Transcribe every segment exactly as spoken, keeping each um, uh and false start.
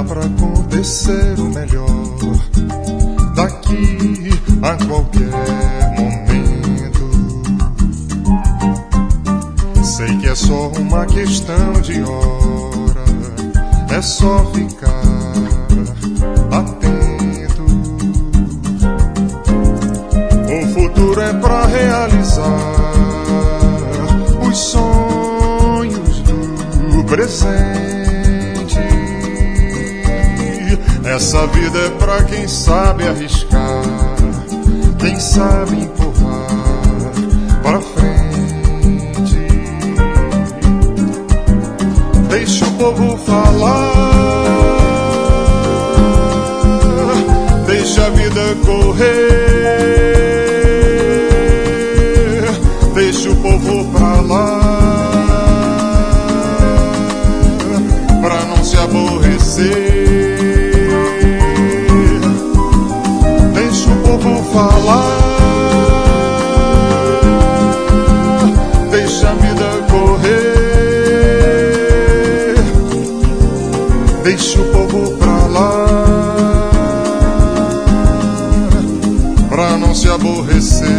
pra acontecer o melhor daqui a qualquer momento. Sei que é só uma questão de hora, é só ficar atento. O futuro é pra realizar os sonhos do presente. Essa vida é pra quem sabe arriscar, quem sabe empurrar pra frente. Deixa o povo falar, deixa a vida correr, deixa o povo pra lá, pra não se aborrecer. Deixa o povo falar, deixa a vida correr, deixa o povo pra lá, pra não se aborrecer.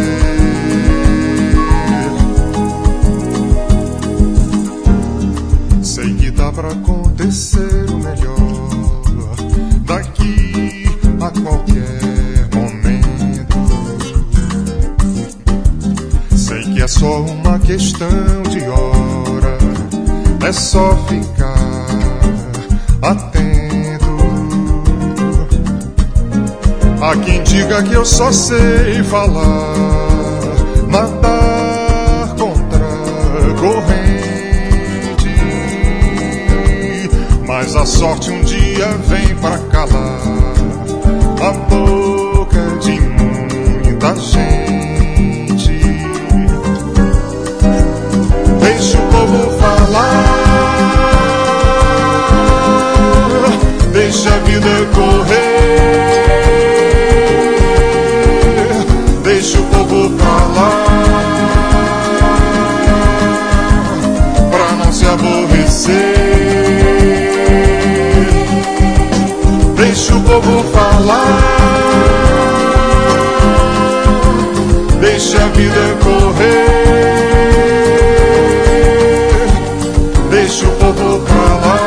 Sei que dá pra acontecer o melhor daqui a qualquer momento. Sei que é só uma questão de hora, é só ficar atento. Há quem diga que eu só sei falar, nadar contra a corrente, mas a sorte um dia vem pra calar a boca de muita gente. Deixa o povo falar, deixa a vida correr, deixa o povo pra lá, pra não se aborrecer. Deixa o povo falar, deixa a vida correr, deixa o povo pra lá,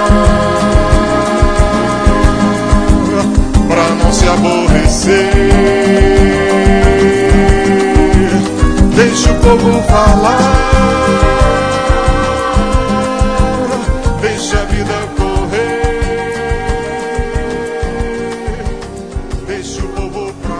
pra não se aborrecer. Deixa o povo falar, deixa a vida correr, deixa o povo pra